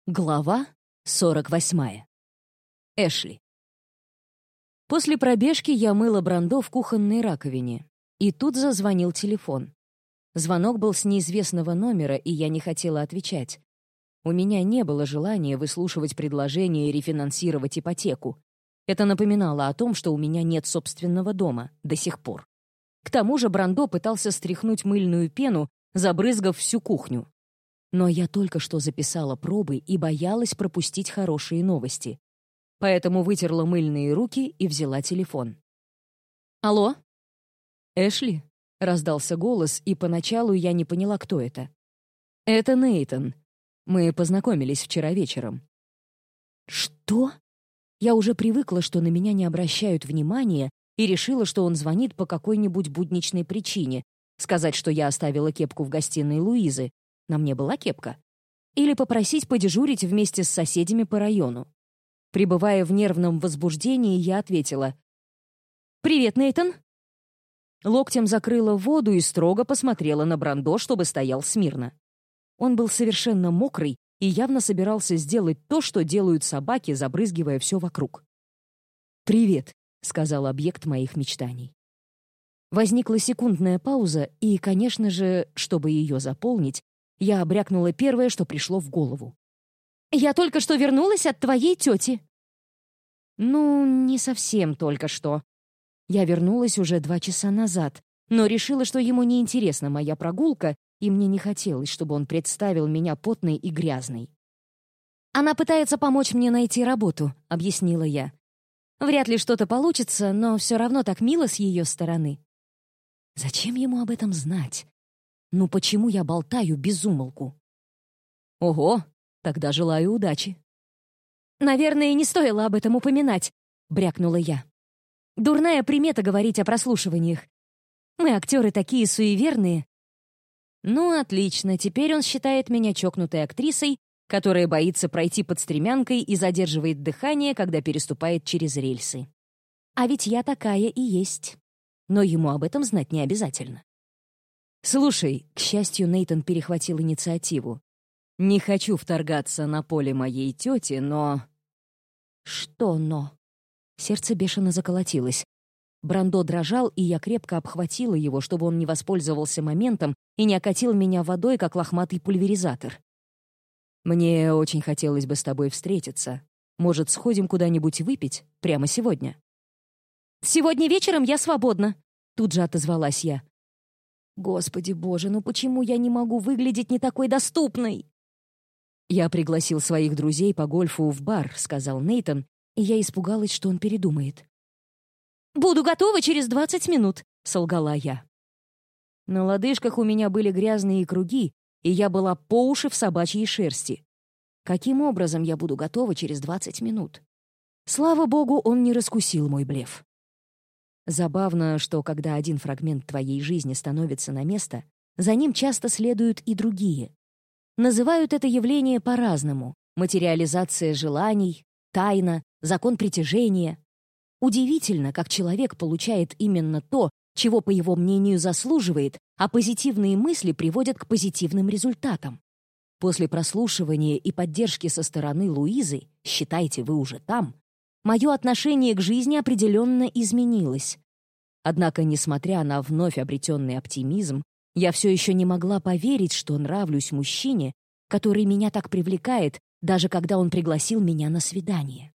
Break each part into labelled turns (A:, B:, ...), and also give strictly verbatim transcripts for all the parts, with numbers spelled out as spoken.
A: Глава сорок восьмая. Эшли. После пробежки я мыла Брандо в кухонной раковине, и тут зазвонил телефон. Звонок был с неизвестного номера, и я не хотела отвечать. У меня не было желания выслушивать предложение рефинансировать ипотеку. Это напоминало о том, что у меня нет собственного дома до сих пор. К тому же Брандо пытался стряхнуть мыльную пену, забрызгав всю кухню. Но я только что записала пробы и боялась пропустить хорошие новости. Поэтому вытерла мыльные руки и взяла телефон. «Алло?» «Эшли?» — раздался голос, и поначалу я не поняла, кто это. «Это Нейтан. Мы познакомились вчера вечером». «Что?» Я уже привыкла, что на меня не обращают внимания, и решила, что он звонит по какой-нибудь будничной причине. Сказать, что я оставила кепку в гостиной Луизы. На мне была кепка. Или попросить подежурить вместе с соседями по району. Пребывая в нервном возбуждении, я ответила: «Привет, Нейтан». Локтем закрыла воду и строго посмотрела на Брандо, чтобы стоял смирно. Он был совершенно мокрый и явно собирался сделать то, что делают собаки, забрызгивая все вокруг. «Привет», — сказал объект моих мечтаний. Возникла секундная пауза, и, конечно же, чтобы ее заполнить, я обрякнула первое, что пришло в голову. «Я только что вернулась от твоей тети». Ну, не совсем только что. Я вернулась уже два часа назад, но решила, что ему не интересна моя прогулка, и мне не хотелось, чтобы он представил меня потной и грязной. «Она пытается помочь мне найти работу», — объяснила я. «Вряд ли что-то получится, но все равно так мило с ее стороны». Зачем ему об этом знать? Ну почему я болтаю без умолку? Ого, тогда желаю удачи. «Наверное, не стоило об этом упоминать», — брякнула я. «Дурная примета говорить о прослушиваниях. Мы, актеры, такие суеверные». Ну, отлично, теперь он считает меня чокнутой актрисой, которая боится пройти под стремянкой и задерживает дыхание, когда переступает через рельсы. А ведь я такая и есть. Но ему об этом знать не обязательно. «Слушай», — к счастью, Нейтан перехватил инициативу. «Не хочу вторгаться на поле моей тети, но...» «Что «но»?» Сердце бешено заколотилось. Брандо дрожал, и я крепко обхватила его, чтобы он не воспользовался моментом и не окатил меня водой, как лохматый пульверизатор. «Мне очень хотелось бы с тобой встретиться. Может, сходим куда-нибудь выпить прямо сегодня?» «Сегодня вечером я свободна», — тут же отозвалась я. «Господи боже, ну почему я не могу выглядеть не такой доступной?» «Я пригласил своих друзей по гольфу в бар», — сказал Нейтан, и я испугалась, что он передумает. «Буду готова через двадцать минут», — солгала я. На лодыжках у меня были грязные круги, и я была по уши в собачьей шерсти. Каким образом я буду готова через двадцать минут? Слава богу, он не раскусил мой блеф. Забавно, что когда один фрагмент твоей жизни становится на место, за ним часто следуют и другие. Называют это явление по-разному: материализация желаний, тайна, закон притяжения. Удивительно, как человек получает именно то, чего, по его мнению, заслуживает, а позитивные мысли приводят к позитивным результатам. После прослушивания и поддержки со стороны Луизы, считайте, вы уже там, мое отношение к жизни определенно изменилось. Однако, несмотря на вновь обретенный оптимизм, я все еще не могла поверить, что нравлюсь мужчине, который меня так привлекает, даже когда он пригласил меня на свидание.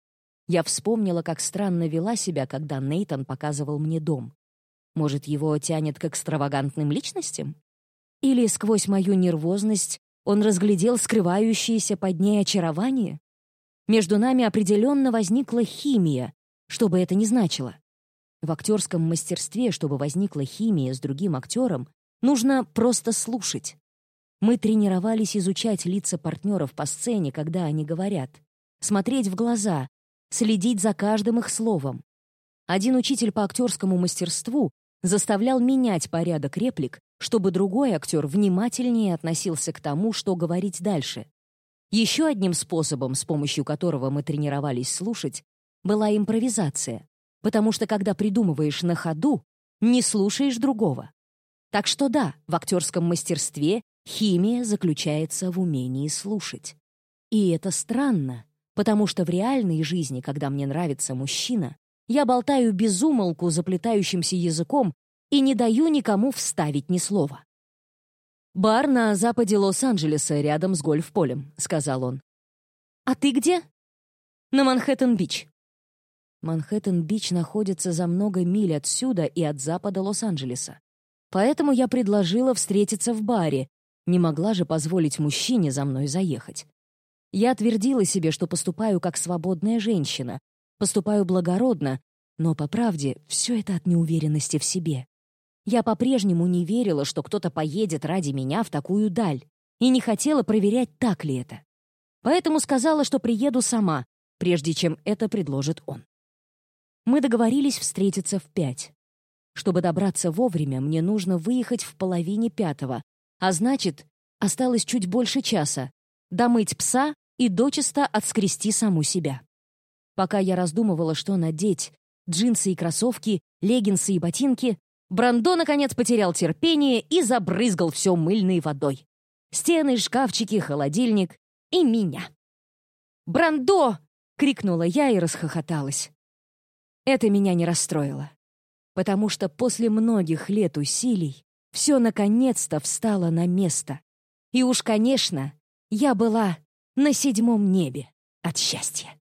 A: Я вспомнила, как странно вела себя, когда Нейтан показывал мне дом. Может, его тянет к экстравагантным личностям? Или сквозь мою нервозность он разглядел скрывающееся под ней очарование? Между нами определенно возникла химия, что бы это ни значило. В актерском мастерстве, чтобы возникла химия с другим актером, нужно просто слушать. Мы тренировались изучать лица партнеров по сцене, когда они говорят, смотреть в глаза, следить за каждым их словом. Один учитель по актерскому мастерству заставлял менять порядок реплик, чтобы другой актер внимательнее относился к тому, что говорить дальше. Еще одним способом, с помощью которого мы тренировались слушать, была импровизация, потому что, когда придумываешь на ходу, не слушаешь другого. Так что да, в актерском мастерстве химия заключается в умении слушать. И это странно, потому что в реальной жизни, когда мне нравится мужчина, я болтаю без умолку заплетающимся языком и не даю никому вставить ни слова. «Бар на западе Лос-Анджелеса, рядом с гольф-полем», — сказал он. «А ты где?» «На Манхэттен-Бич». Манхэттен-Бич находится за много миль отсюда и от запада Лос-Анджелеса. Поэтому я предложила встретиться в баре. Не могла же позволить мужчине за мной заехать. Я твердила себе, что поступаю как свободная женщина, поступаю благородно, но, по правде, все это от неуверенности в себе. Я по-прежнему не верила, что кто-то поедет ради меня в такую даль, и не хотела проверять, так ли это. Поэтому сказала, что приеду сама, прежде чем это предложит он. Мы договорились встретиться в пять. Чтобы добраться вовремя, мне нужно выехать в половине пятого, а значит, осталось чуть больше часа — домыть пса и дочисто отскрести саму себя. Пока я раздумывала, что надеть — джинсы и кроссовки, леггинсы и ботинки — Брандо, наконец, потерял терпение и забрызгал все мыльной водой. Стены, шкафчики, холодильник и меня. «Брандо!» — крикнула я и расхохоталась. Это меня не расстроило, потому что после многих лет усилий все наконец-то встало на место. И уж, конечно, я была на седьмом небе от счастья.